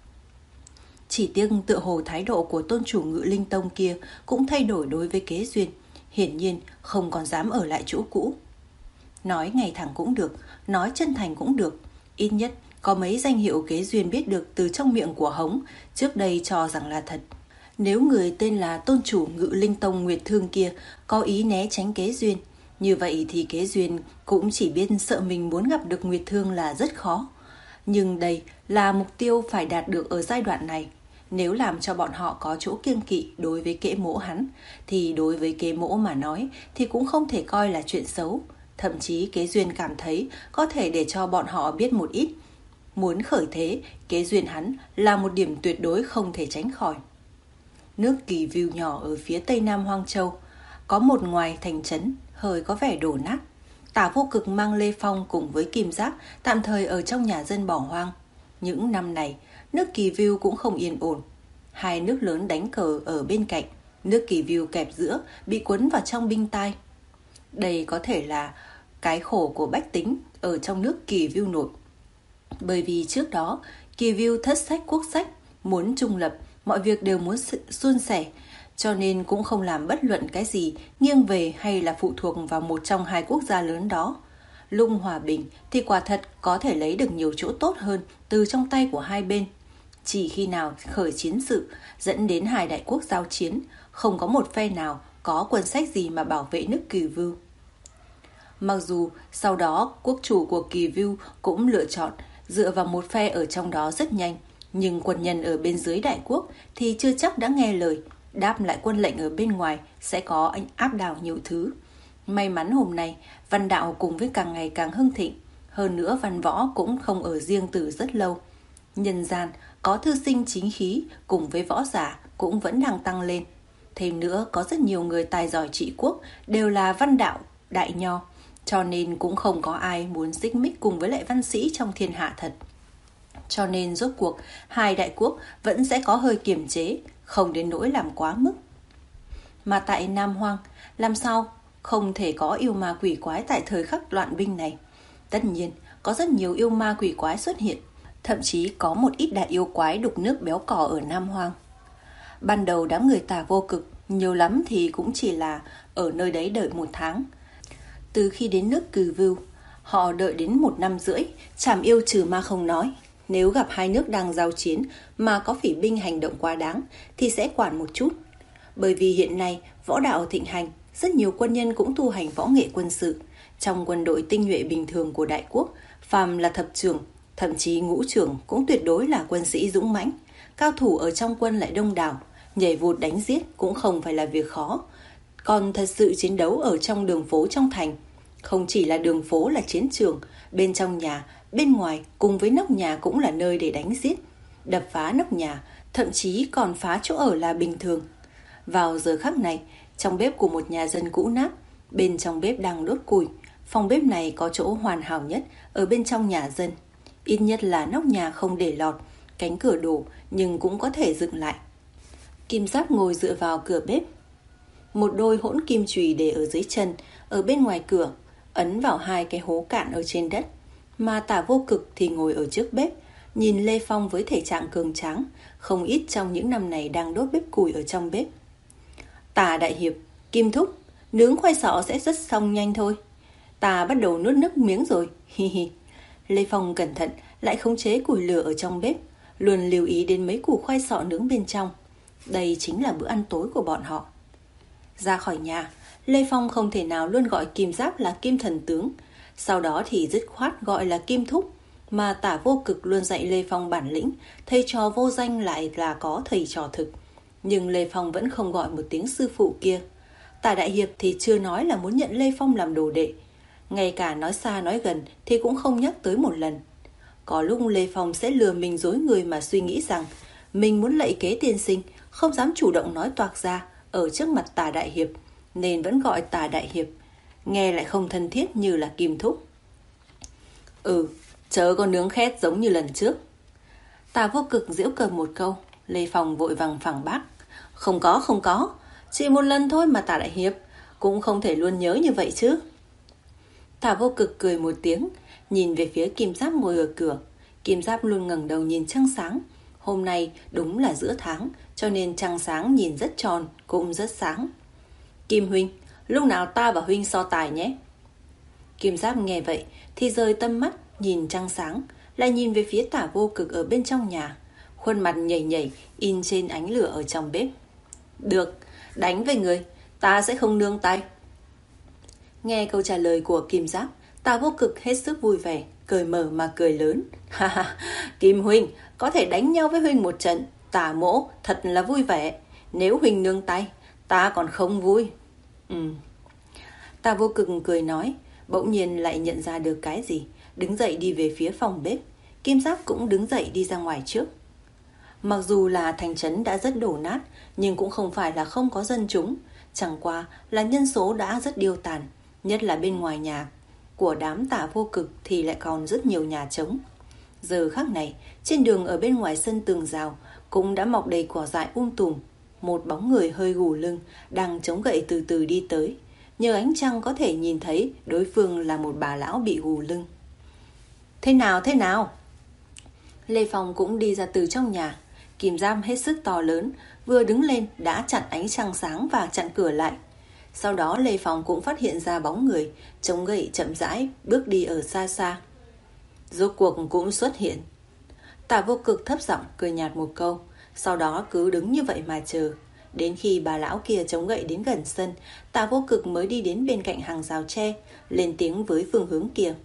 Chỉ tiếc tựa hồ thái độ của tôn chủ Ngự Linh Tông kia cũng thay đổi đối với Kế Duyên, hiển nhiên không còn dám ở lại chỗ cũ. Nói ngay thẳng cũng được, nói chân thành cũng được, ít nhất có mấy danh hiệu Kế Duyên biết được từ trong miệng của Hống, trước đây cho rằng là thật. Nếu người tên là tôn chủ Ngự Linh Tông Nguyệt Thương kia có ý né tránh Kế Duyên, như vậy thì Kế Duyên cũng chỉ biết sợ mình muốn gặp được Nguyệt Thương là rất khó. Nhưng đây là mục tiêu phải đạt được ở giai đoạn này. Nếu làm cho bọn họ có chỗ kiêng kỵ đối với Kế Mỗ hắn, thì đối với Kế Mỗ mà nói thì cũng không thể coi là chuyện xấu. Thậm chí Kế Duyên cảm thấy có thể để cho bọn họ biết một ít. Muốn khởi thế, Kế Duyên hắn là một điểm tuyệt đối không thể tránh khỏi. Nước Kỳ Viu nhỏ ở phía tây nam Hoang Châu, có một ngoài thành trấn hơi có vẻ đổ nát. Tả Vô Cực mang Lê Phong cùng với Kim Giáp tạm thời ở trong nhà dân bỏ hoang. Những năm này, nước Kỳ Viu cũng không yên ổn. Hai nước lớn đánh cờ ở bên cạnh, nước Kỳ Viu kẹp giữa bị cuốn vào trong binh tai. Đây có thể là cái khổ của bách tính ở trong nước Kỳ Viu nội. Bởi vì trước đó, Kỳ Viu thất sách quốc sách, muốn trung lập, mọi việc đều muốn suôn sẻ, cho nên cũng không làm bất luận cái gì nghiêng về hay là phụ thuộc vào một trong hai quốc gia lớn đó. Lúc hòa bình thì quả thật có thể lấy được nhiều chỗ tốt hơn từ trong tay của hai bên. Chỉ khi nào khởi chiến sự dẫn đến hai đại quốc giao chiến, không có một phe nào có quân sách gì mà bảo vệ nước Kỳ Viu. Mặc dù sau đó quốc chủ của Kỳ Viu cũng lựa chọn dựa vào một phe ở trong đó rất nhanh, nhưng quân nhân ở bên dưới đại quốc thì chưa chắc đã nghe lời, đáp lại quân lệnh ở bên ngoài sẽ có anh áp đảo nhiều thứ. May mắn hôm nay văn đạo cùng với càng ngày càng hưng thịnh, hơn nữa văn võ cũng không ở riêng từ rất lâu. Nhân gian có thư sinh chính khí cùng với võ giả cũng vẫn đang tăng lên. Thêm nữa có rất nhiều người tài giỏi trị quốc đều là văn đạo, đại nho, cho nên cũng không có ai muốn xích mích cùng với lại văn sĩ trong thiên hạ thật. Cho nên rốt cuộc hai đại quốc vẫn sẽ có hơi kiềm chế, không đến nỗi làm quá mức. Mà tại Nam Hoang, làm sao không thể có yêu ma quỷ quái tại thời khắc loạn binh này? Tất nhiên, có rất nhiều yêu ma quỷ quái xuất hiện, thậm chí có một ít đại yêu quái đục nước béo cò ở Nam Hoang. Ban đầu đám người Tả Vô Cực, nhiều lắm thì cũng chỉ là ở nơi đấy đợi một tháng. Từ khi đến nước Kỳ Viu, họ đợi đến một năm rưỡi, chảm yêu trừ ma không nói. Nếu gặp hai nước đang giao chiến mà có phỉ binh hành động quá đáng thì sẽ quản một chút. Bởi vì hiện nay võ đạo thịnh hành, rất nhiều quân nhân cũng tu hành võ nghệ quân sự. Trong quân đội tinh nhuệ bình thường của đại quốc, phàm là thập trưởng, thậm chí ngũ trưởng cũng tuyệt đối là quân sĩ dũng mãnh. Cao thủ ở trong quân lại đông đảo, nhảy vụt đánh giết cũng không phải là việc khó. Còn thật sự chiến đấu ở trong đường phố trong thành, không chỉ là đường phố là chiến trường, bên trong nhà, bên ngoài cùng với nóc nhà cũng là nơi để đánh giết. Đập phá nóc nhà, thậm chí còn phá chỗ ở là bình thường. Vào giờ khắc này, trong bếp của một nhà dân cũ nát, bên trong bếp đang đốt củi. Phòng bếp này có chỗ hoàn hảo nhất ở bên trong nhà dân. Ít nhất là nóc nhà không để lọt, cánh cửa đổ nhưng cũng có thể dựng lại. Kim Giáp ngồi dựa vào cửa bếp. Một đôi hỗn kim chùy để ở dưới chân, ở bên ngoài cửa, ấn vào hai cái hố cạn ở trên đất. Mà Tả Vô Cực thì ngồi ở trước bếp, nhìn Lê Phong với thể trạng cường tráng, không ít trong những năm này đang đốt bếp củi ở trong bếp. Tả đại hiệp, Kim thúc, nướng khoai sọ sẽ rất xong nhanh thôi. Ta bắt đầu nuốt nước miếng rồi, hi hi. Lê Phong cẩn thận lại khống chế củi lửa ở trong bếp, luôn lưu ý đến mấy củ khoai sọ nướng bên trong. Đây chính là bữa ăn tối của bọn họ. Ra khỏi nhà, Lê Phong không thể nào luôn gọi Kim Giáp là Kim thần tướng, sau đó thì dứt khoát gọi là Kim thúc. Mà Tả Vô Cực luôn dạy Lê Phong bản lĩnh, thầy trò vô danh lại là có thầy trò thực. Nhưng Lê Phong vẫn không gọi một tiếng sư phụ kia. Tả đại hiệp thì chưa nói là muốn nhận Lê Phong làm đồ đệ, ngay cả nói xa nói gần thì cũng không nhắc tới một lần. Có lúc Lê Phong sẽ lừa mình dối người mà suy nghĩ rằng mình muốn lạy kế tiên sinh, không dám chủ động nói toạc ra ở trước mặt Tả đại hiệp, nên vẫn gọi Tả đại hiệp, nghe lại không thân thiết như là Kim thúc. Ừ, chớ có nướng khét giống như lần trước. Tả Vô Cực giễu cợt một câu. Lê Phong vội vàng phản bác. Không có, không có, chỉ một lần thôi mà Tả đại hiệp, cũng không thể luôn nhớ như vậy chứ. Tả Vô Cực cười một tiếng, nhìn về phía Kim Giáp ngồi ở cửa. Kim Giáp luôn ngẩng đầu nhìn trăng sáng. Hôm nay đúng là giữa tháng, cho nên trăng sáng nhìn rất tròn, cũng rất sáng. Kim huynh, lúc nào ta và huynh so tài nhé. Kim Giáp nghe vậy thì rời tâm mắt nhìn trăng sáng, lại nhìn về phía Tả Vô Cực ở bên trong nhà. Khuôn mặt nhảy nhảy in trên ánh lửa ở trong bếp. Được, đánh với người, ta sẽ không nương tay. Nghe câu trả lời của Kim Giáp, Tả Vô Cực hết sức vui vẻ, cười mở mà cười lớn. Ha ha, Kim huynh, có thể đánh nhau với huynh một trận, Tả mỗ thật là vui vẻ. Nếu huynh nương tay, ta còn không vui. Ừ. Tả Vô Cực cười nói, bỗng nhiên lại nhận ra được cái gì, đứng dậy đi về phía phòng bếp. Kim Giáp cũng đứng dậy đi ra ngoài trước. Mặc dù là thành trấn đã rất đổ nát, nhưng cũng không phải là không có dân chúng, chẳng qua là nhân số đã rất điêu tàn, nhất là bên ngoài nhà của đám Tả Vô Cực thì lại còn rất nhiều nhà trống. Giờ khắc này, trên đường ở bên ngoài sân tường rào cũng đã mọc đầy cỏ dại um tùm. Một bóng người hơi gù lưng đang chống gậy từ từ đi tới. Nhờ ánh trăng có thể nhìn thấy đối phương là một bà lão bị gù lưng. Thế nào thế nào? Lê Phong cũng đi ra từ trong nhà. Kim Giáp hết sức to lớn, vừa đứng lên đã chặn ánh trăng sáng và chặn cửa lại. Sau đó Lê Phong cũng phát hiện ra bóng người chống gậy chậm rãi bước đi ở xa xa. Rốt cuộc cũng xuất hiện. Tả Vô Cực thấp giọng cười nhạt một câu, sau đó cứ đứng như vậy mà chờ. Đến khi bà lão kia chống gậy đến gần sân, Tả Vô Cực mới đi đến bên cạnh hàng rào tre, lên tiếng với phương hướng kia.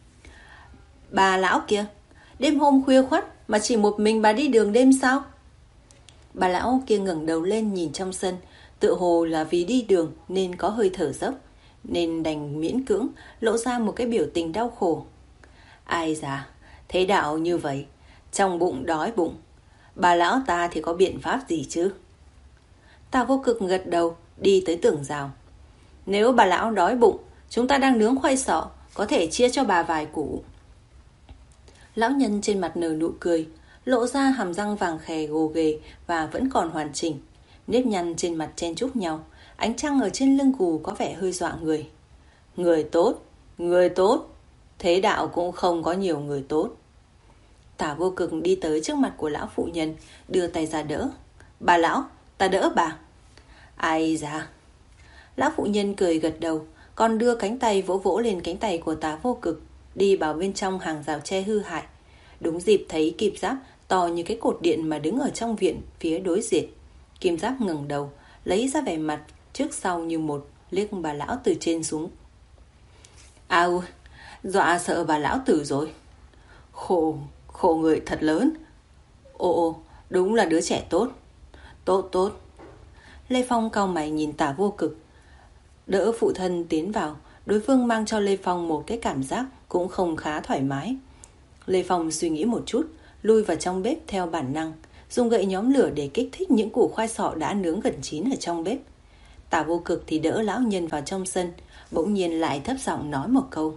Bà lão kia, đêm hôm khuya khoắt mà chỉ một mình bà đi đường đêm sao? Bà lão kia ngẩng đầu lên nhìn trong sân, tự hồ là vì đi đường nên có hơi thở dốc, nên đành miễn cưỡng lộ ra một cái biểu tình đau khổ. Ai già, thế đạo như vậy, trong bụng đói bụng, bà lão ta thì có biện pháp gì chứ? Tả Vô Cực gật đầu, đi tới tường rào. Nếu bà lão đói bụng, chúng ta đang nướng khoai sọ, có thể chia cho bà vài củ. Lão nhân trên mặt nở nụ cười, lộ ra hàm răng vàng khè gồ ghề và vẫn còn hoàn chỉnh. Nếp nhăn trên mặt chen chúc nhau, ánh trăng ở trên lưng gù có vẻ hơi dọa người. Người tốt, người tốt, thế đạo cũng không có nhiều người tốt. Tả Vô Cực đi tới trước mặt của lão phụ nhân, đưa tay ra đỡ. Bà lão, ta đỡ bà. Ai da. Lão phụ nhân cười gật đầu, còn đưa cánh tay vỗ vỗ lên cánh tay của Tả Vô Cực, đi vào bên trong hàng rào tre hư hại. Đúng dịp thấy Kim Giáp to như cái cột điện mà đứng ở trong viện phía đối diện. Kim Giáp ngẩng đầu, lấy ra vẻ mặt trước sau như một, liếc bà lão từ trên xuống. Ao, dọa sợ bà lão tử rồi. Khổ, khổ người thật lớn. Ồ ồ, đúng là đứa trẻ tốt. Tốt tốt. Lê Phong cau mày nhìn Tả Vô Cực, đỡ phụ thân tiến vào. Đối phương mang cho Lê Phong một cái cảm giác cũng không khá thoải mái. Lê Phong suy nghĩ một chút, lui vào trong bếp theo bản năng, dùng gậy nhóm lửa để kích thích những củ khoai sọ đã nướng gần chín ở trong bếp. Tả Vô Cực thì đỡ lão nhân vào trong sân, bỗng nhiên lại thấp giọng nói một câu.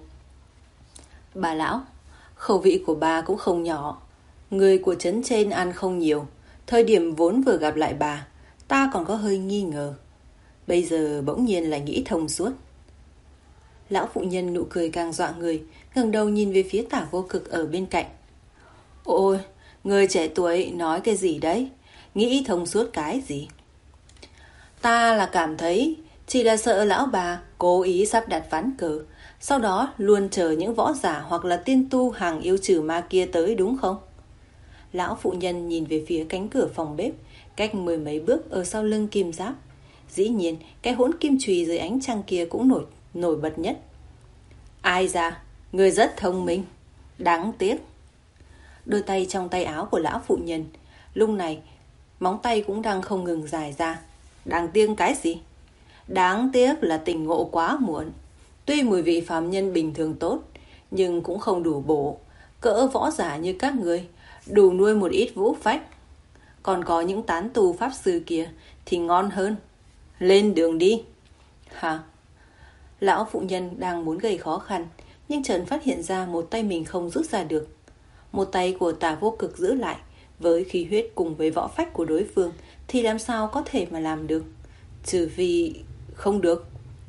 Bà lão, khẩu vị của bà cũng không nhỏ. Người của trấn trên ăn không nhiều. Thời điểm vốn vừa gặp lại bà, ta còn có hơi nghi ngờ. Bây giờ bỗng nhiên lại nghĩ thông suốt. Lão phụ nhân nụ cười càng dọa người, ngẩng đầu nhìn về phía Tả Vô Cực ở bên cạnh. Ôi, người trẻ tuổi nói cái gì đấy? Nghĩ thông suốt cái gì? Ta là cảm thấy chỉ là sợ lão bà cố ý sắp đặt ván cờ, sau đó luôn chờ những võ giả hoặc là tiên tu hàng yêu trừ ma kia tới đúng không? Lão phụ nhân nhìn về phía cánh cửa phòng bếp, cách mười mấy bước ở sau lưng Kim Giáp. Dĩ nhiên, cái hỗn kim chùy dưới ánh trăng kia cũng nổi nổi bật nhất. Ai ra, người rất thông minh. Đáng tiếc. Đôi tay trong tay áo của lão phụ nhân, lúc này móng tay cũng đang không ngừng dài ra. Đáng tiếc cái gì? Đáng tiếc là tỉnh ngộ quá muộn. Tuy mùi vị phàm nhân bình thường tốt, nhưng cũng không đủ bổ. Cỡ võ giả như các người, đủ nuôi một ít vũ phách. Còn có những tán tu pháp sư kia thì ngon hơn. Lên đường đi. Hả? Lão phụ nhân đang muốn gây khó khăn, nhưng Trần phát hiện ra một tay mình không rút ra được. Một tay của Tả Vô Cực giữ lại, với khí huyết cùng với võ phách của đối phương thì làm sao có thể mà làm được. Trừ vì... không được.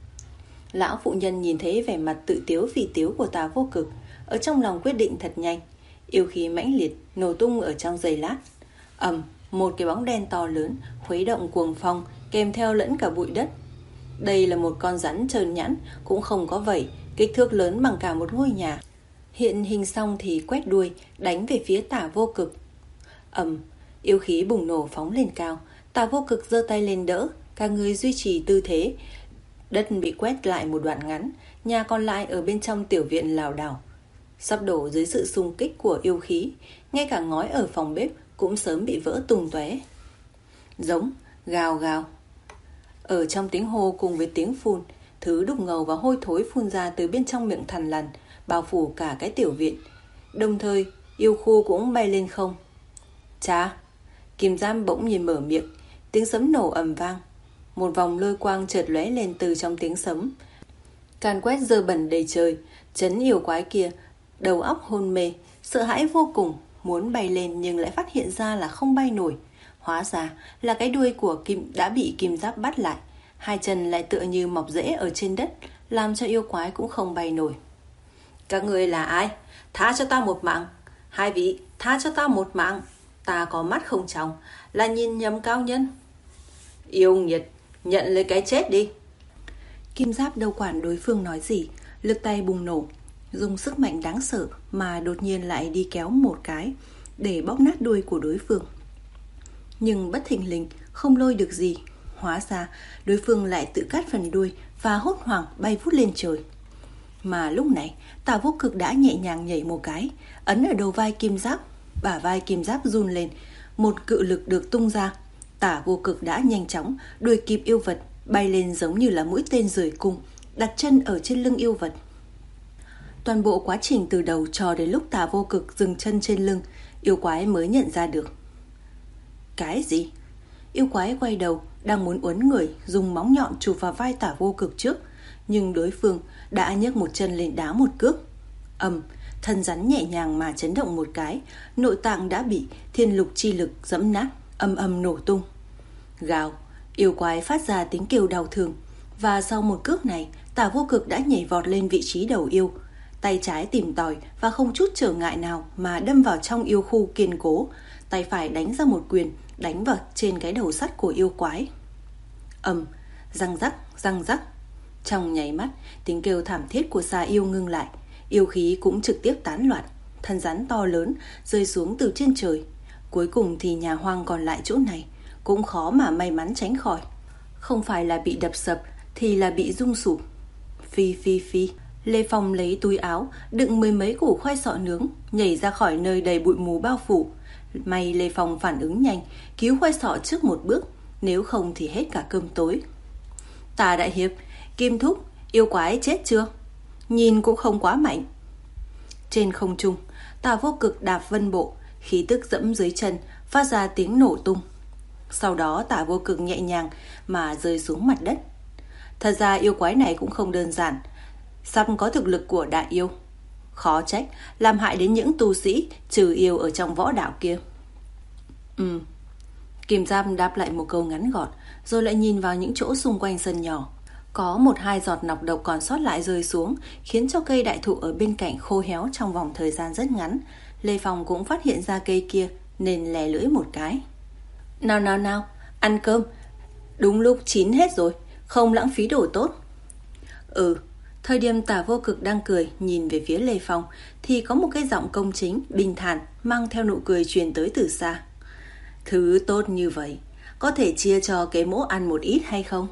Lão phụ nhân nhìn thấy vẻ mặt tự tiếu vì tiếu của Tả Vô Cực, ở trong lòng quyết định thật nhanh. Yêu khí mãnh liệt nổ tung ở trong giây lát. Ầm, một cái bóng đen to lớn khuấy động cuồng phong, kèm theo lẫn cả bụi đất. Đây là một con rắn trơn nhẵn, cũng không có vảy, kích thước lớn bằng cả một ngôi nhà. Hiện hình xong thì quét đuôi, đánh về phía Tả Vô Cực. Ầm, yêu khí bùng nổ phóng lên cao. Tả Vô Cực giơ tay lên đỡ, cả người duy trì tư thế. Đất bị quét lại một đoạn ngắn, nhà còn lại ở bên trong tiểu viện lảo đảo, sắp đổ dưới sự xung kích của yêu khí. Ngay cả ngói ở phòng bếp cũng sớm bị vỡ tung tóe. Giống, gào gào. Ở trong tiếng hô cùng với tiếng phun, thứ đục ngầu và hôi thối phun ra từ bên trong miệng thằn lằn, bao phủ cả cái tiểu viện. Đồng thời, yêu khu cũng bay lên không. Chà! Kim Giam bỗng nhiên mở miệng, tiếng sấm nổ ầm vang. Một vòng lôi quang chợt lóe lên từ trong tiếng sấm, càn quét dơ bẩn đầy trời. Trấn yêu quái kia đầu óc hôn mê, sợ hãi vô cùng, muốn bay lên nhưng lại phát hiện ra là không bay nổi. Hóa ra là cái đuôi của kim đã bị Kim Giáp bắt lại, hai chân lại tựa như mọc rễ ở trên đất, làm cho yêu quái cũng không bay nổi. Các người là ai? Tha cho ta một mạng. Hai vị, tha cho ta một mạng. Ta có mắt không tròng, là nhìn nhầm cao nhân. Yêu nghiệt, nhận lấy cái chết đi. Kim Giáp đâu quản đối phương nói gì, lực tay bùng nổ, dùng sức mạnh đáng sợ mà đột nhiên lại đi kéo một cái để bóp nát đuôi của đối phương. Nhưng bất thình lình không lôi được gì. Hóa ra đối phương lại tự cắt phần đuôi và hốt hoảng bay vút lên trời. Mà lúc này Tả Vô Cực đã nhẹ nhàng nhảy một cái, ấn ở đầu vai Kim Giáp. Bả vai Kim Giáp run lên, một cự lực được tung ra. Tả Vô Cực đã nhanh chóng đuổi kịp yêu vật, bay lên giống như là mũi tên rời cung, đặt chân ở trên lưng yêu vật. Toàn bộ quá trình từ đầu cho đến lúc Tả Vô Cực dừng chân trên lưng, yêu quái mới nhận ra được. Cái gì? Yêu quái quay đầu, đang muốn uốn người, dùng móng nhọn chụp vào vai Tả Vô Cực trước, nhưng đối phương đã nhấc một chân lên đá một cước. Ầm, thân rắn nhẹ nhàng mà chấn động một cái, nội tạng đã bị thiên lục chi lực giẫm nát, âm âm nổ tung. Gào, yêu quái phát ra tiếng kêu đau thương, và sau một cước này, Tả Vô Cực đã nhảy vọt lên vị trí đầu yêu, tay trái tìm tòi và không chút trở ngại nào mà đâm vào trong yêu khu kiên cố, tay phải đánh ra một quyền, đánh vào trên cái đầu sắt của yêu quái. Ầm, răng rắc, răng rắc. Trong nháy mắt, tiếng kêu thảm thiết của xà yêu ngưng lại, yêu khí cũng trực tiếp tán loạn, thân rắn to lớn rơi xuống từ trên trời. Cuối cùng thì nhà hoang còn lại chỗ này cũng khó mà may mắn tránh khỏi. Không phải là bị đập sập thì là bị rung sụp. Phi phi phi. Lê Phong lấy túi áo đựng mười mấy củ khoai sọ nướng, nhảy ra khỏi nơi đầy bụi mù bao phủ. May Lê Phong phản ứng nhanh, cứu khoai sọ trước một bước, nếu không thì hết cả cơm tối. Tả đại hiệp, Kim thúc, yêu quái chết chưa? Nhìn cũng không quá mạnh. Trên không trung, Tả Vô Cực đạp vân bộ, khí tức dẫm dưới chân, phát ra tiếng nổ tung. Sau đó Tả Vô Cực nhẹ nhàng mà rơi xuống mặt đất. Thật ra yêu quái này cũng không đơn giản, sắp có thực lực của đại yêu. Khó trách làm hại đến những tu sĩ trừ yêu ở trong võ đạo kia. Ừ. Kim Giam đáp lại một câu ngắn gọn, rồi lại nhìn vào những chỗ xung quanh sân nhỏ. Có một hai giọt nọc độc còn sót lại rơi xuống, khiến cho cây đại thụ ở bên cạnh khô héo trong vòng thời gian rất ngắn. Lê Phong cũng phát hiện ra cây kia nên lè lưỡi một cái. Nào nào nào, ăn cơm. Đúng lúc chín hết rồi, không lãng phí đồ tốt. Ừ. Thời điểm Tả Vô Cực đang cười nhìn về phía Lê Phong thì có một cái giọng công chính, bình thản, mang theo nụ cười truyền tới từ xa. Thứ tốt như vậy, có thể chia cho cái mỗ ăn một ít hay không?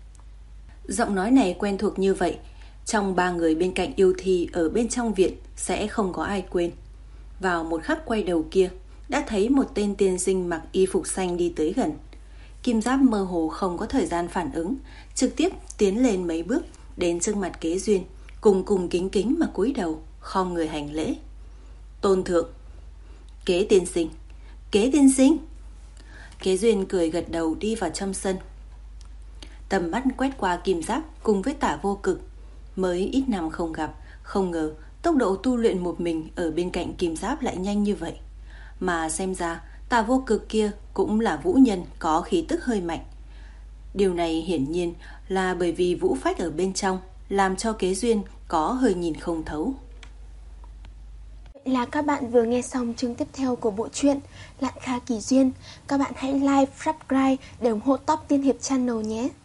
Giọng nói này quen thuộc như vậy, trong ba người bên cạnh yêu thi ở bên trong viện sẽ không có ai quên. Vào một khắc quay đầu kia, đã thấy một tên tiên sinh mặc y phục xanh đi tới gần. Kim Giáp mơ hồ không có thời gian phản ứng, trực tiếp tiến lên mấy bước đến trước mặt Kế Duyên, cùng cùng kính kính mà cúi đầu, khom người hành lễ. Tôn thượng. Kế tiên sinh. Kế tiên sinh. Kế Duyên cười gật đầu đi vào trong sân. Tầm mắt quét qua Kim Giáp cùng với Tả Vô Cực. Mới ít năm không gặp, không ngờ tốc độ tu luyện một mình ở bên cạnh Kim Giáp lại nhanh như vậy. Mà xem ra Tả Vô Cực kia cũng là vũ nhân có khí tức hơi mạnh. Điều này hiển nhiên là bởi vì vũ phách ở bên trong làm cho Kế Duyên có hơi nhìn không thấu. Là các bạn vừa nghe xong chương tiếp theo của bộ truyện Lạn Kha Kỳ Duyên. Các bạn hãy like, subscribe để ủng hộ Top Tiên Hiệp Channel nhé.